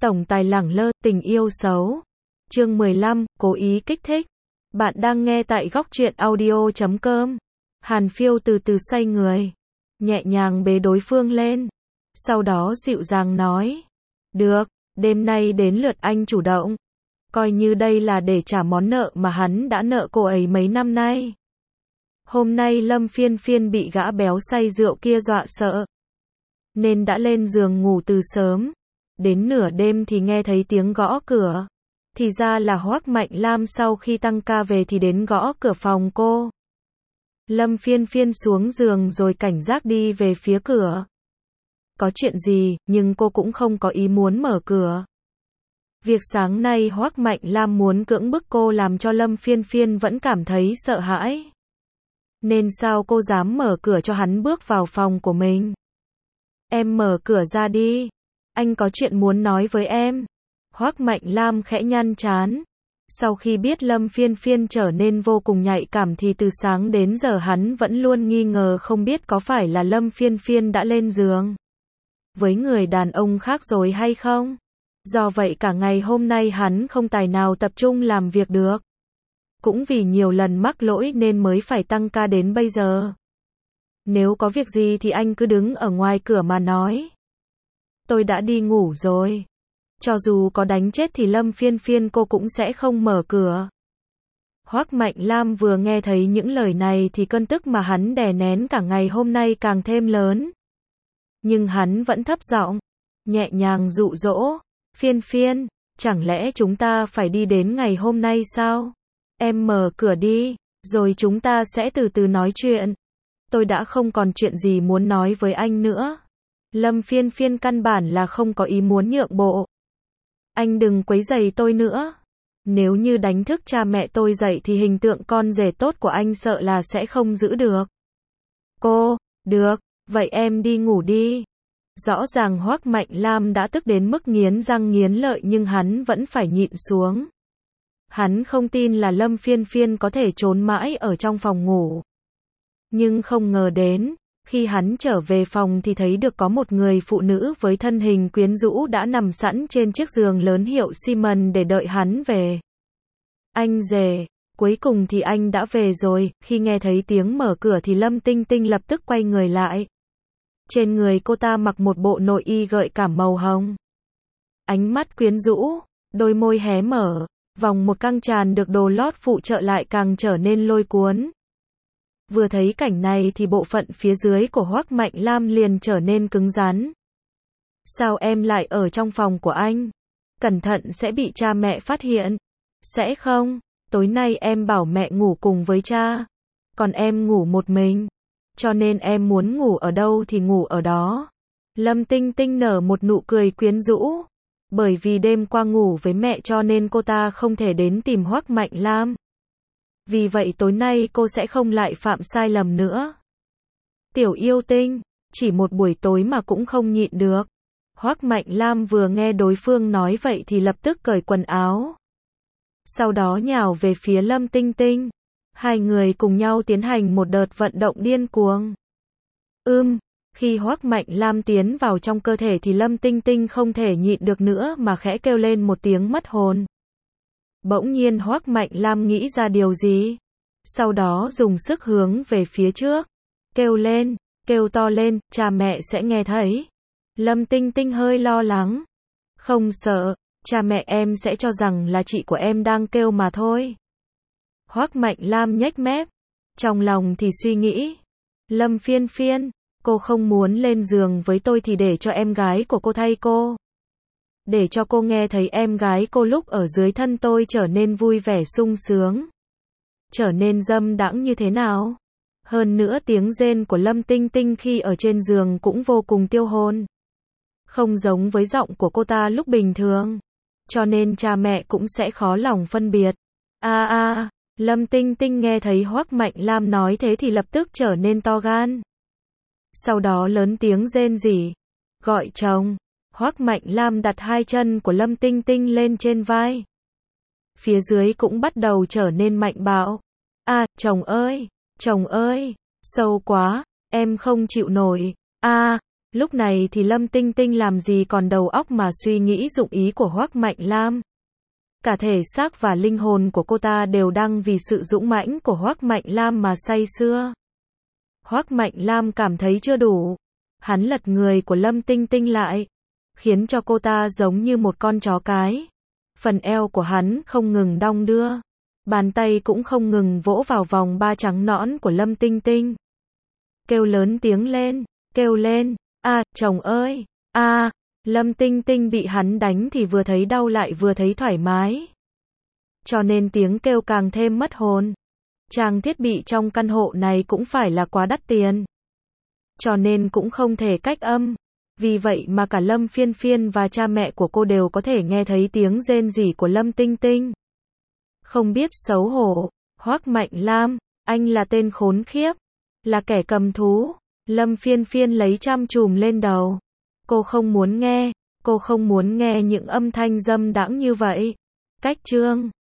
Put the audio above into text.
Tổng tài lẳng lơ, tình yêu xấu. Chương 15, cố ý kích thích. Bạn đang nghe tại góc truyện audio.com. Hàn Phiêu từ từ xoay người, nhẹ nhàng bế đối phương lên. Sau đó dịu dàng nói. Được, đêm nay đến lượt anh chủ động. Coi như đây là để trả món nợ mà hắn đã nợ cô ấy mấy năm nay. Hôm nay Lâm Phiên Phiên bị gã béo say rượu kia dọa sợ, nên đã lên giường ngủ từ sớm. Đến nửa đêm thì nghe thấy tiếng gõ cửa. Thì ra là Hoắc Mạnh Lam sau khi tăng ca về thì đến gõ cửa phòng cô. Lâm Phiên Phiên xuống giường rồi cảnh giác đi về phía cửa. Có chuyện gì, nhưng cô cũng không có ý muốn mở cửa. Việc sáng nay Hoắc Mạnh Lam muốn cưỡng bức cô làm cho Lâm Phiên Phiên vẫn cảm thấy sợ hãi. Nên sao cô dám mở cửa cho hắn bước vào phòng của mình? Em mở cửa ra đi. Anh có chuyện muốn nói với em. Hoắc Mạnh Lam khẽ nhăn trán. Sau khi biết Lâm Phiên Phiên trở nên vô cùng nhạy cảm thì từ sáng đến giờ hắn vẫn luôn nghi ngờ không biết có phải là Lâm Phiên Phiên đã lên giường với người đàn ông khác rồi hay không. Do vậy cả ngày hôm nay hắn không tài nào tập trung làm việc được. Cũng vì nhiều lần mắc lỗi nên mới phải tăng ca đến bây giờ. Nếu có việc gì thì anh cứ đứng ở ngoài cửa mà nói. Tôi đã đi ngủ rồi. Cho dù có đánh chết thì Lâm Phiên Phiên cô cũng sẽ không mở cửa. Hoắc Mạnh Lam vừa nghe thấy những lời này thì cơn tức mà hắn đè nén cả ngày hôm nay càng thêm lớn. Nhưng hắn vẫn thấp giọng, nhẹ nhàng dụ dỗ. Phiên Phiên, chẳng lẽ chúng ta phải đi đến ngày hôm nay sao? Em mở cửa đi, rồi chúng ta sẽ từ từ nói chuyện. Tôi đã không còn chuyện gì muốn nói với anh nữa. Lâm Phiên Phiên căn bản là không có ý muốn nhượng bộ. Anh đừng quấy rầy tôi nữa. Nếu như đánh thức cha mẹ tôi dậy thì hình tượng con rể tốt của anh sợ là sẽ không giữ được. Cô, được, vậy em đi ngủ đi. Rõ ràng Hoắc Mạnh Lam đã tức đến mức nghiến răng nghiến lợi nhưng hắn vẫn phải nhịn xuống. Hắn không tin là Lâm Phiên Phiên có thể trốn mãi ở trong phòng ngủ. Nhưng không ngờ đến, khi hắn trở về phòng thì thấy được có một người phụ nữ với thân hình quyến rũ đã nằm sẵn trên chiếc giường lớn hiệu Siemens để đợi hắn về. Anh rể, cuối cùng thì anh đã về rồi. Khi nghe thấy tiếng mở cửa thì Lâm Tinh Tinh lập tức quay người lại. Trên người cô ta mặc một bộ nội y gợi cảm màu hồng. Ánh mắt quyến rũ, đôi môi hé mở, vòng một căng tràn được đồ lót phụ trợ lại càng trở nên lôi cuốn. Vừa thấy cảnh này thì bộ phận phía dưới của Hoắc Mạnh Lam liền trở nên cứng rắn. Sao em lại ở trong phòng của anh? Cẩn thận sẽ bị cha mẹ phát hiện. Sẽ không, tối nay em bảo mẹ ngủ cùng với cha. Còn em ngủ một mình. Cho nên em muốn ngủ ở đâu thì ngủ ở đó. Lâm Tinh Tinh nở một nụ cười quyến rũ. Bởi vì đêm qua ngủ với mẹ cho nên cô ta không thể đến tìm Hoắc Mạnh Lam. Vì vậy tối nay cô sẽ không lại phạm sai lầm nữa. Tiểu yêu tinh, chỉ một buổi tối mà cũng không nhịn được. Hoắc Mạnh Lam vừa nghe đối phương nói vậy thì lập tức cởi quần áo. Sau đó nhào về phía Lâm Tinh Tinh. Hai người cùng nhau tiến hành một đợt vận động điên cuồng. Khi Hoắc Mạnh Lam tiến vào trong cơ thể thì Lâm Tinh Tinh không thể nhịn được nữa mà khẽ kêu lên một tiếng mất hồn. Bỗng nhiên Hoắc Mạnh Lam nghĩ ra điều gì. Sau đó dùng sức hướng về phía trước. Kêu lên, kêu to lên, cha mẹ sẽ nghe thấy. Lâm Tinh Tinh hơi lo lắng. Không sợ, cha mẹ em sẽ cho rằng là chị của em đang kêu mà thôi. Hoắc Mạnh Lam nhếch mép. Trong lòng thì suy nghĩ. Lâm Phiên Phiên, cô không muốn lên giường với tôi thì để cho em gái của cô thay cô. Để cho cô nghe thấy em gái cô lúc ở dưới thân tôi trở nên vui vẻ sung sướng. Trở nên dâm đãng như thế nào. Hơn nữa tiếng rên của Lâm Tinh Tinh khi ở trên giường cũng vô cùng tiêu hồn. Không giống với giọng của cô ta lúc bình thường. Cho nên cha mẹ cũng sẽ khó lòng phân biệt. Lâm Tinh Tinh nghe thấy Hoắc Mạnh Lam nói thế thì lập tức trở nên to gan. Sau đó lớn tiếng rên rỉ. Gọi chồng. Hoắc Mạnh Lam đặt hai chân của Lâm Tinh Tinh lên trên vai. Phía dưới cũng bắt đầu trở nên mạnh bạo. Chồng ơi, sâu quá, em không chịu nổi. Lúc này thì Lâm Tinh Tinh làm gì còn đầu óc mà suy nghĩ dụng ý của Hoắc Mạnh Lam. Cả thể xác và linh hồn của cô ta đều đang vì sự dũng mãnh của Hoắc Mạnh Lam mà say sưa. Hoắc Mạnh Lam cảm thấy chưa đủ. Hắn lật người của Lâm Tinh Tinh lại, khiến cho cô ta giống như một con chó cái. Phần eo của hắn không ngừng đong đưa. Bàn tay cũng không ngừng vỗ vào vòng ba trắng nõn của Lâm Tinh Tinh. Kêu lớn tiếng lên, kêu lên, chồng ơi, Lâm Tinh Tinh bị hắn đánh thì vừa thấy đau lại vừa thấy thoải mái. Cho nên tiếng kêu càng thêm mất hồn. Trang thiết bị trong căn hộ này cũng phải là quá đắt tiền. Cho nên cũng không thể cách âm. Vì vậy mà cả Lâm Phiên Phiên và cha mẹ của cô đều có thể nghe thấy tiếng rên rỉ của Lâm Tinh Tinh. Không biết xấu hổ, Hoắc Mạnh Lam, anh là tên khốn khiếp, là kẻ cầm thú. Lâm Phiên Phiên lấy chăn trùm lên đầu. Cô không muốn nghe những âm thanh dâm đãng như vậy. Cách chương